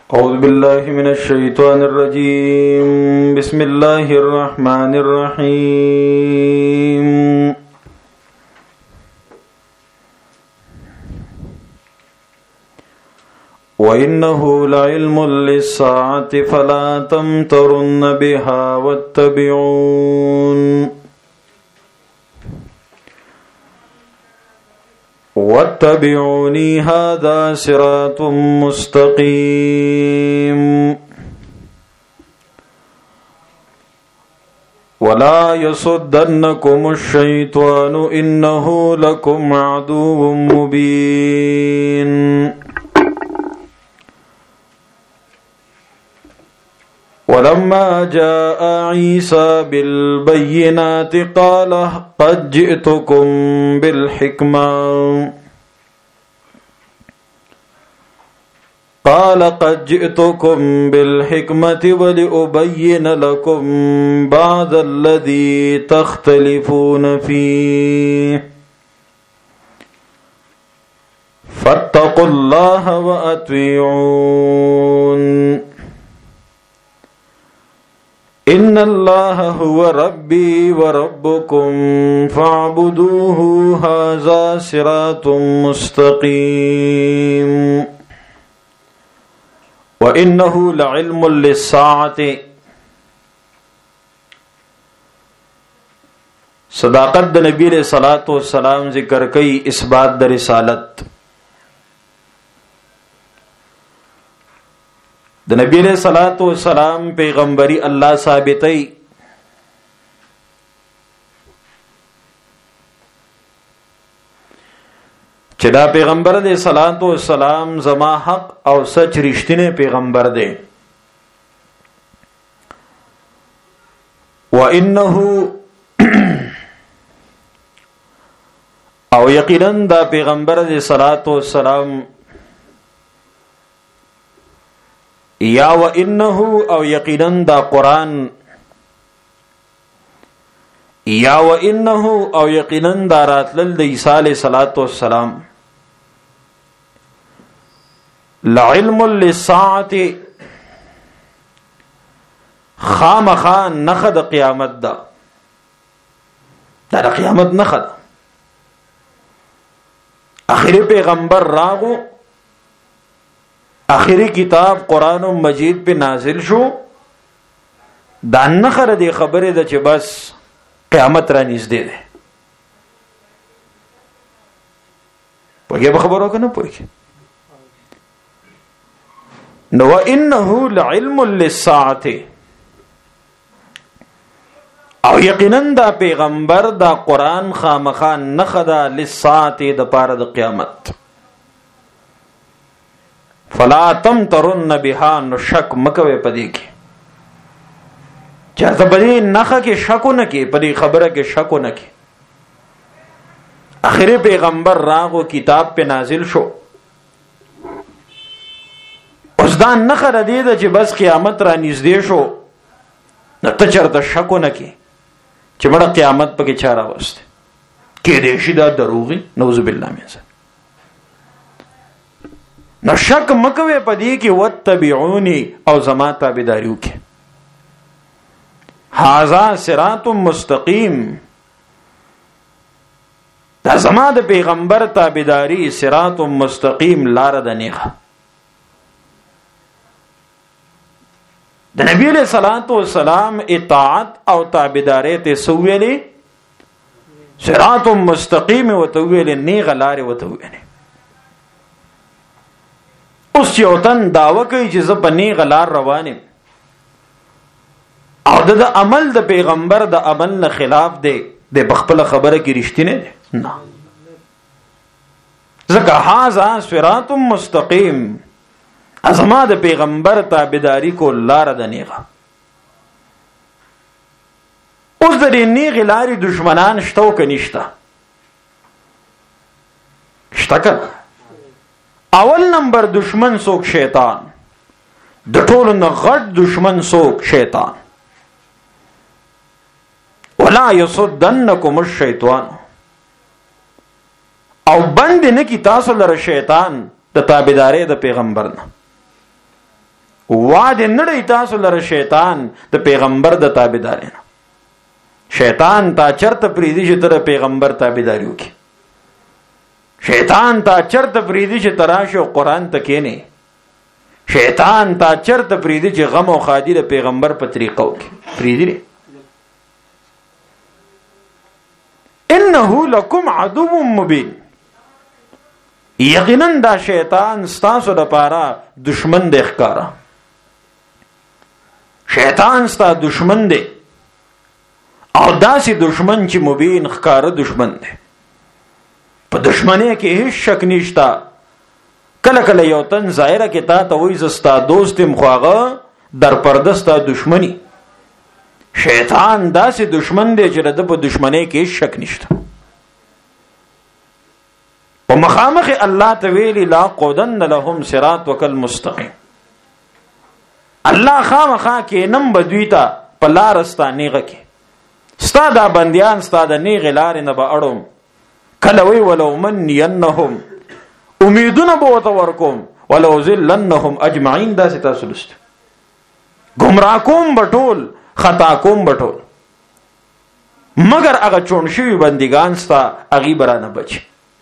أعوذ بالله من الشيطان الرجيم بسم الله الرحمن الرحيم وإنه لعلم للساعة فلا تمترن بها واتبعوني هذا صراط مستقيم ولا يصدنكم الشيطان إنه لكم عدو مبين ولما جاء عيسى بالبينات قال قد جئتكم بالحكمة ولأبين لكم بعض الذي تختلفون فيه فاتقوا الله وأطيعون إن الله هو ربي وربكم فاعبدوه هذا صراط مستقيم وإنه لعلم للساعة صداقت د نبی علیہ الصلوۃ والسلام ذکر کئی اثبات د رسالت د نبی علیہ الصلوۃ والسلام پیغمبری الله ثابتئی چې دا پیغمبر علیہ الصلوۃ والسلام زما حق او سچ رښتینه پیغمبر دی وانه او یقینا دا پیغمبر علیہ الصلوۃ والسلام یا وانه او یقینا دا قرآن یا وانه او یقینا دا راتلل د عیسی علیہ الصلوۃ والسلام لعلم للساعة خامخا نخد قیامت دا قیامت نخد آخری پیغمبر راغو آخری کتاب قرآن مجید پہ نازل شو دا نخر دی خبره دا چه بس قیامت را نزده ده پوگی بخبرو که نپوگی نو انه لعلم للساعة او یقینا دا پیغمبر دا قرآن خامخان نخدا للساعة دا پار دا قیامت فلا تمترن بها نو شک مکوے پدی کی چاہتا پدی نخا کی شکو نکی پدی خبر کے شکو نکی آخری پیغمبر راغو کتاب پہ نازل شو اس دا نخا ردی دا چی بس قیامت را نزدی شو نتا چرتا شکو نکی چی بڑا قیامت پا کی چارا وستے کی دیشی دا دروغی نوذ باللہ میں سے نو شک مکوے پدی کی واتبعونی او زما تابعداریو کی ھذا صراط مستقیم دا زما د پیغمبر تابعداری صراط مستقیم لار د نیغه د نبی علیہ الصلوۃ والسلام اطاعت او تابعداری ته سویلی صراط مستقیم وتویل نیغه لار وتویل اوس یو تن داوا کوي چې زه په نیغه لار روانم او د عمل د پیغمبر د عمل نه خلاف دی د بخپل خبره کې رښتینه دی نه ځکه هاذا صراط مستقیم ازما د پیغمبر تابعداری کو لار د نیغه اوس د نیغه لارې دشمنان شته او کنيشته شته کنه اول نمبر دشمن سوک شیطان د ټولو نه غټ دشمن سوک شیطان ولا يصدنكم الشیطان او بند نه کی تاسو لره شیطان د تابعداري د پیغمبر نه وعد نړی تاسو لره شیطان د پیغمبر د تابعداري نه. شیطان تا چرته پریدي چې تر پیغمبر تابعداري وکي. شیطان تا چرته پریدي چې تراشه قرآن تکې نه. شیطان تا چرته پریدي چې غم او خادي د پیغمبر په طریقه وکي. پریدي نه. انه لکم عدو مبین. یقینا دا شیطان ستاسو د پاره دشمن دی ښکارا. شیطان ستا دشمن دی او داسې دشمن چې مبین ښکارا دشمن دی. په دشمنی کې هیڅ شک نشتا. کله کله یو تن ظاهره کې تا ته وایي زستا دوست یم خو هغه در پرده ستا دشمنی. شیطان داسې دشمن دی چې د په دشمنی کې هیڅ شک نشتا. په مخامخ الله ته ویلي لا قودن لهم صراطک المستقیم. الله خامخا کې نم بدوی ته په لار ستا نیغه کې ستا دا بندیان ستا د نیغې لارې نه به اړوم. کله وی ولو منینهم امیدونه به ورته ورکوم ولو ذلنهم اجمعین. داسې تاسو لست ګمراه کوم به ټول خطا کوم به ټول مګر هغه چون شوي بندګان ستا هغې به رانه بچي.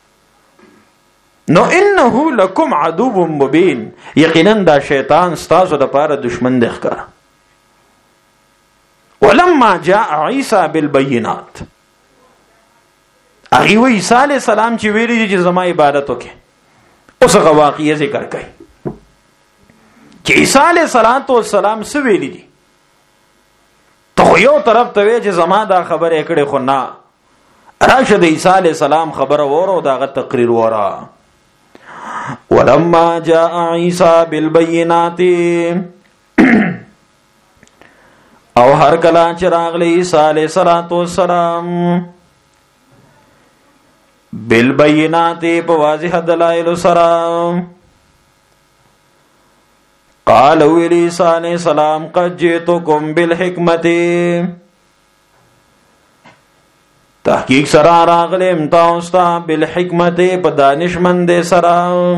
نو انه لکم عدو مبین. یقینا دا شیطان ستاسو د پاره دشمن دی ښکاره. ولما جاء عیسی بالبینات. هغې وی عیسی علیه السلام چې ویلي دي چې زما عبادت وکړي. اوس هغه واقعیه ذکر کوي چې عیسی علیه السلام څه ویلي دي. ته خو یو طرف ته وی چې زما دا خبره یې کړې خو نه. راشه د عیسی علیه السلام خبره وره او د هغه تقریر وره. ولما جاء عیسی بالبینات او هر کله چې راغلی عیسی علیه السلام بالبینات په واضح دلایل سره قال ویلی عیسی علیه السلام قد جئتکم بالحکمت. تحقیق سره راغلم تاسو ته بالحکمت په دانشمند سره.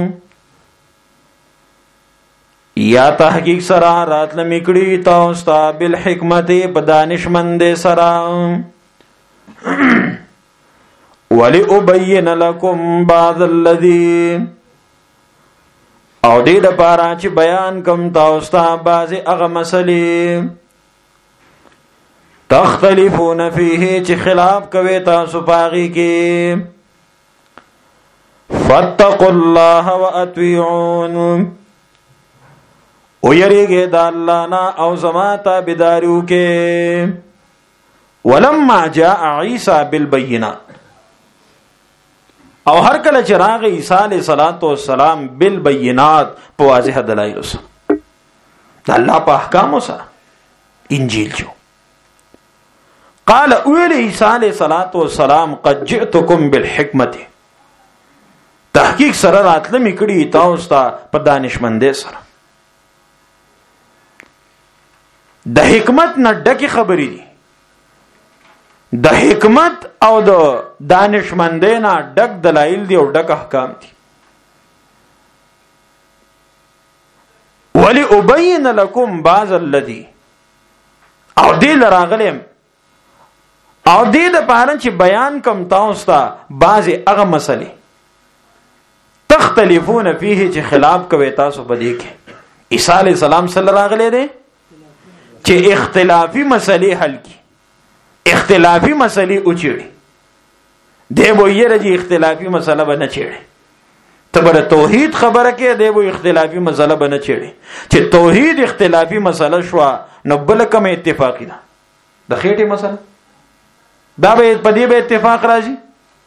یا تحقیق سره راتل میکړي تاسو ته بالحکمت په دانشمند سره. ولأبین لکم بعض الذی. او دې لپاره چې بیان کوم تاسو ته بعضې هغه مسلې تختلفون فیه چې خلاف کوي تاسو پاغي کې. فاتقوا الله واطیعون. او یریږئ د الله نه او زما تابعداري وکړئ. ولما جاء عیسی بالبینات. او هر کله چې راغی عیسی علیه السلام بالبینات په واضح دلایل سره د الله په احکامو سره انجیل جو. قال اولی عیسی علیه السلام قد جئتکم بالحکمت. تحقیق سره راتله می کړي تاسو ته په دانشمندۍ سره. د حکمت نه ډکې خبرې دي. د حکمت او د دانشمندۍ نه ډک دلایل دي او ډک احکام دي. ولأبین لکم بعض الذی. او دې لراغلم او دې د پاره چې بیان کوم تاسو ته بعضې هغه مسلې تختلفون فیه چې خلاف کوي تاسو په دې کې. عیسی علیه السلام صلی الله علیه دی چې اختلافي مسلې حل کی. اختلافي مسلې اوچېړي. دی به یې چې اختلافي مسله به نه چېړي. ته به د توحید خبره کې دی به اختلافي مسله به نه چېړي. چې توحید اختلافي مسله شوه نو بله کومه اتفاقي ده د خېټې مسله دا به په دې به اتفاق راځي.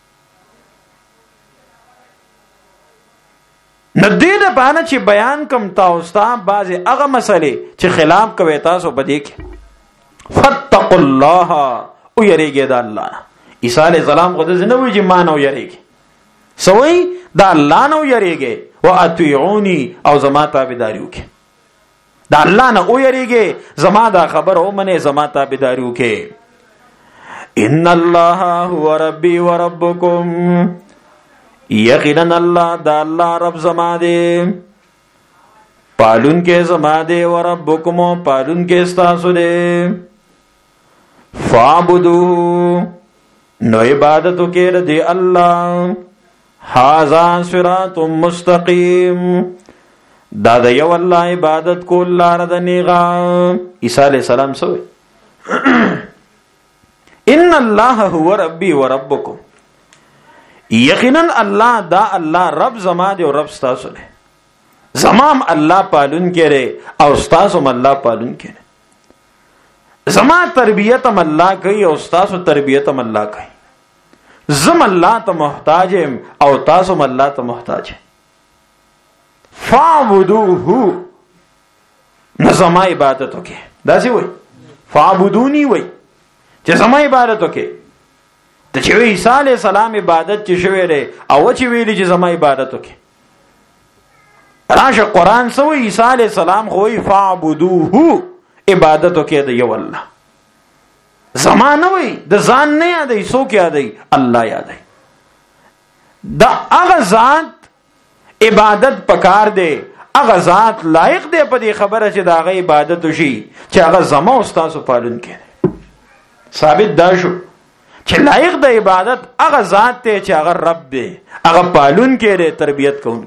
نو دې دپاره چې بیان کوم تاسو ته بعضې هغه مسلې چې خلاف کوي تاسو په دې کې. فاتقوا الله. او یریږئ د الله نه. عیسی علیه السلام خو داسې نه وایي چې ما نه ویریږئ. څه وایي؟ د الله نه ویریږئ. واطیعوني. او زما تابعداري وکړئ. د الله نه ویریږئ. زما دا خبره ومنئ. زما تابعداري وکړئ. ان الله هو ربي وربكم. یقینا الله دا الله رب زما دی پالون کې زما دے وربکم پالون کې ستاسو دے فعبدوه نو عبادتو کې ردی اللہ هذا صراط مستقیم دا د یو الله عبادت کول لار د نیغا عیسی علیہ السلام سوې ان الله هو ربي وربكم یقینا الله دا الله رب زما دی او رب تاسو دی زمام الله پالون کړي او تاسو هم الله پالون کړي زما تربیت هم الله کوي او تاسو تربیت هم الله کوي زم الله ته محتاج او تاسو هم الله ته محتاج فعبدوه نو زما عبادت وکي دا سی وای فعبدونی وای چې زما عبادت وکي ته چې عیسی علیہ السلام عبادت چې شوی دی او چې ویلی چې زما عبادت وکي راشه قران سو عیسی علیہ السلام خو فعبدوه عبادت وکي دی یو الله زما نه وای د ځان نه یادای سو کې یادای الله یادای دا هغه ذات عبادت پکار دے اغه ذات لائق دے په دې خبره چې دا غي عبادت وشي چې هغه زما او تاسو پالون کړي ثابت دا شو چې لائق د عبادت هغه ذات ته چې هغه رب دی هغه پالون کړي تربیت کوون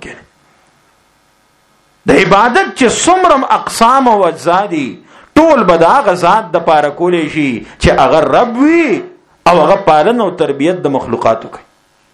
کړي د عبادت چې څومره اقسام او اجزا دي ټول به د هغه ذات د پاره کولې شي چې هغه رب وي او هغه پالن او تربیت د مخلوقاتو کوي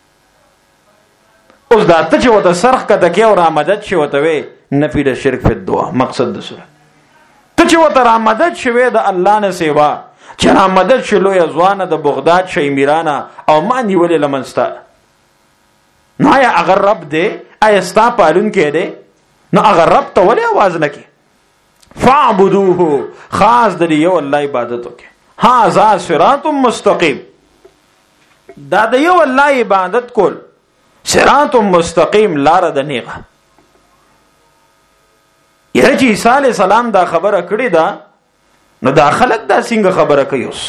اوس دا ته چې وته سرخ کته کې او را مدد شي وته وي نفي د شرک په دعا مقصد د سوره ته چې وته را مدد شوي د الله نه سیوا چې را مدد شلو یا ځوانه د بغداد شي میرانه او ما نیولې لمنستا نو یا اگر رب دې ایستا پالون کې دې نو اگر رب ته ولې आवाज نکي فعبدوه خاص د یو الله عبادت وکي هاذا صراط مستقیم دا د یو الله عبادت کول صراط مستقیم لار د نیغه یره چې عیسی علیہ السلام دا خبره کړې ده نو دا خلک دا څنګه خبره کوي اوس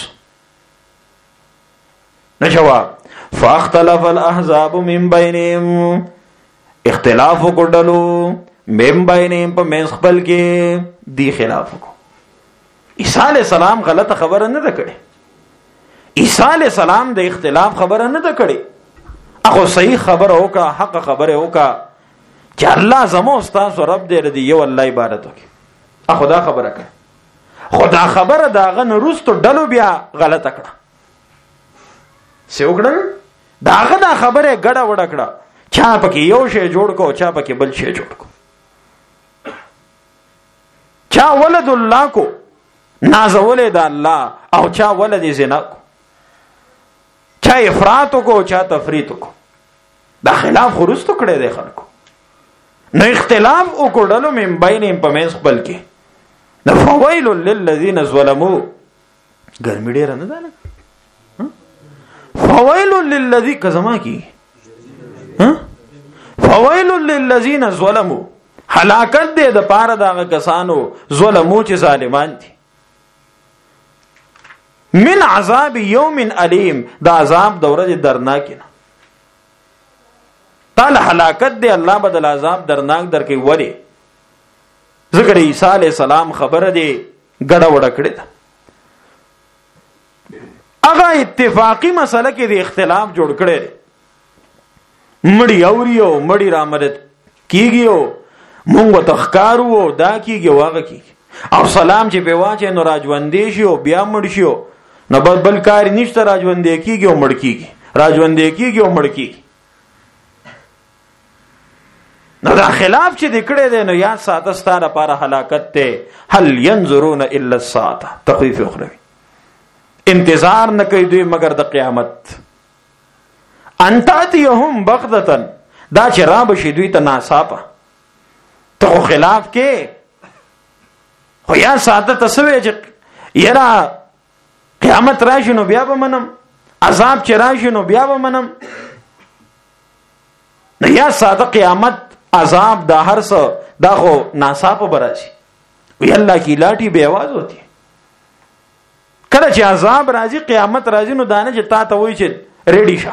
نو جواب فاختلف الاحزاب من بینهم اختلاف وکړلو من بینهم په منځ خپل کې دی خلاف وکړو عیسی علیہ السلام غلطه خبره نه ده کړې عیسی علیہ السلام د اختلاف خبره نه ده کړې اخو صحیح خبر ہوکا حق خبر ہوکا چې الله زمو استاد رب دې ردی یو الله عبادت وکي اخو دا خبره کړه خدا خبره داغه نورستو ډلو بیا غلطه کړه څه وکړل داغه دا خبره ګډه وډه کړه چا پکې یو شی جوړ کو چا پکې بل شی جوړ کو چا ولد الله کو نازولې د الله او چا ولد زنا کو چا افراط کو چا تفریط کو دا خلاف خرستو کړي دي خلکو نو اختلاف وکړلو من بینهم په منځ خپل کې نو فویل للذین ظلموا ګرمي ډیر نه ده فویل للذی کزما کی فویل للذین ظلموا هلاکت دې د پاره دغه کسانو ظلمو چې ظالمان دي من عذاب یوم علیم دا عذاب دوره درناک نه تعال هلاکت دی الله بدل عذاب درناک درکې وری ذکر عیسی علیہ السلام خبره دی ګډه وډه کړی دا هغه اتفاقی مسله کې دی اختلاف جوړ کړي مړی اوریو مړی رامدد کیږي مونږ تخکارو دا کیږي واغه کیږي او سلام چې په واچې نو راجوندې شي او بیا مړ شي نو بل کار نشته راجوندې کیږي او مړ کیږي راجوندې کیږي او مړ کیږي نو دا خلاف چې دکړې ده نو یا ساته ستاره لپاره هلاکت ته هل ينظرون الا الساعه تخفيف اخروی انتظار نه کوي دوی مگر د قیامت انتاتهم بغدتن دا چې را بشي دوی ته ناصافه ته خلاف کې خو یا ساته تسوي چې یرا قیامت راشي نو بیا به منم عذاب چې راشي نو بیا به منم نه یا ساده قیامت عذاب دا هر څه دا خو ناصافه براشي وی الله کی لاټي به आवाज ہوتی کله چې عذاب راځي قیامت راځي نو دانه چې تا ته وای چې ریډی شه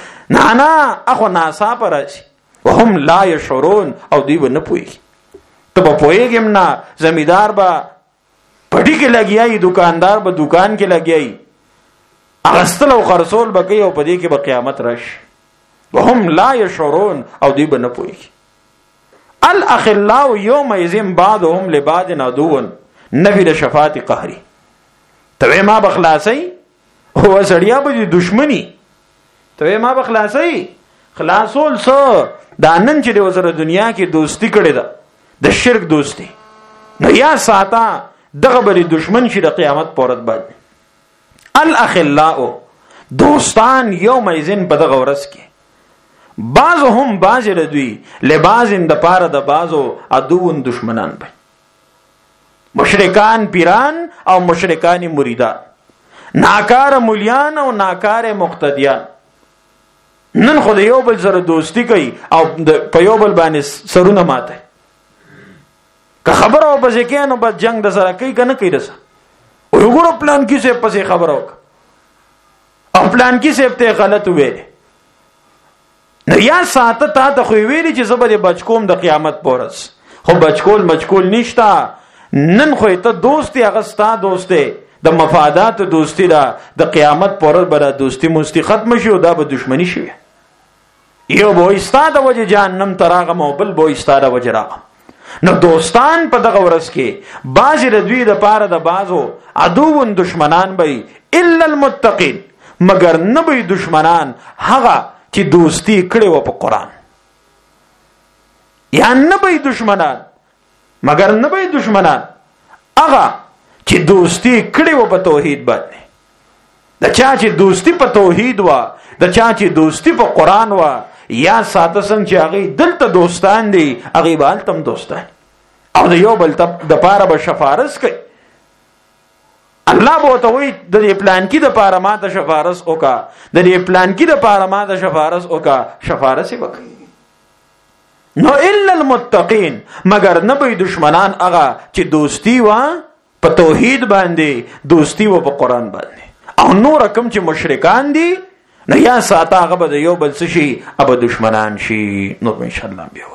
نه اخو ناصافه راشي وهم لا يشعرون او دوی نه پوي ته به پوهېږم نه، زمیندار به پټي کې لګیایي، دکاندار به دکان کې لګیایي، اغستل او خرڅول به کوي، او په دې کې به قیامت راشي. وهم لا یشعرون، او دوی به نه پوهېږي. الاخلاء یومئذ بعضهم لبعض عدو، نفي د شفاعت قهري. ته ما بخلاصي هو سړیا به دشمنی، ته ما بخلاصي خلاصول څه دا نن چې د وزره دنیا کې دوستی کړي ده د شرک دوستی، نو یا ساته دغه بری دشمن شي د قیامت پورت باندې. الاخلاء دوستان یومئذ په دغه ورځ کې بعضهم بعض لدوی لبعضن د پاره د بعضو عدوون دشمنان به، مشرکان پیران او مشرکان مریدان، ناکار مولیان او ناکار مقتدیان. نن خو د یو بل سره دوستی کوي او په یو بل باندې سرونه ماته. که خبره او پسې کې نو بس جنگ د سره کوي که نه کوي د سره. وګوره پلان کې صاحب پسې خبره وکړه او پلان کې صاحب ته غلط وویلې، نو یا ساته تا ته خو ویلې چې زه به بچ کوم د قیامت پورس، خو بچکول مچکول نشته. نن خو ته دوست هغه ستا دوست دی، د مفادات دوستی دا د قیامت پورس به دوستی مستی ختم شي او دا به دشمنی شي. یو به ایستا د وجه جهنم تراغم او بل به ایستا د وجه راغم. نو دوستان په دغه ورځ کې بعضې د دوی د پاره د بعضو عدوون دشمنان به الا المتقین، مگر نه به دشمنان هغه چې دوستی کړي و په قرآن. یا نه به دشمنان مگر نه به دشمنان هغه چې دوستی کړي و په توحید باندې. د چا چې دوستی په توحید و، د چا چې دوستی په قرآن و، یا ساته څنګه چې هغه دلته دوستان دي هغه به هلته هم دوستان، او د یو بل د پاره به شفارس کوي. الله به ورته وایي د دې پلان کې د پاره ما ته شفارس وکړه، د دې پلان کې د پاره ما ته شفارس وکړه، شفارس یې وکړي. نو الا المتقین، مگر نه به دشمنان هغه چې دوستی و په توحید باندې، دوستی و په قرآن باندې، او نور کوم چې مشرکان دي نو یا ساته هغه به د یو بل څه شي، هغه دشمنان شي. نو ان شاء الله بیا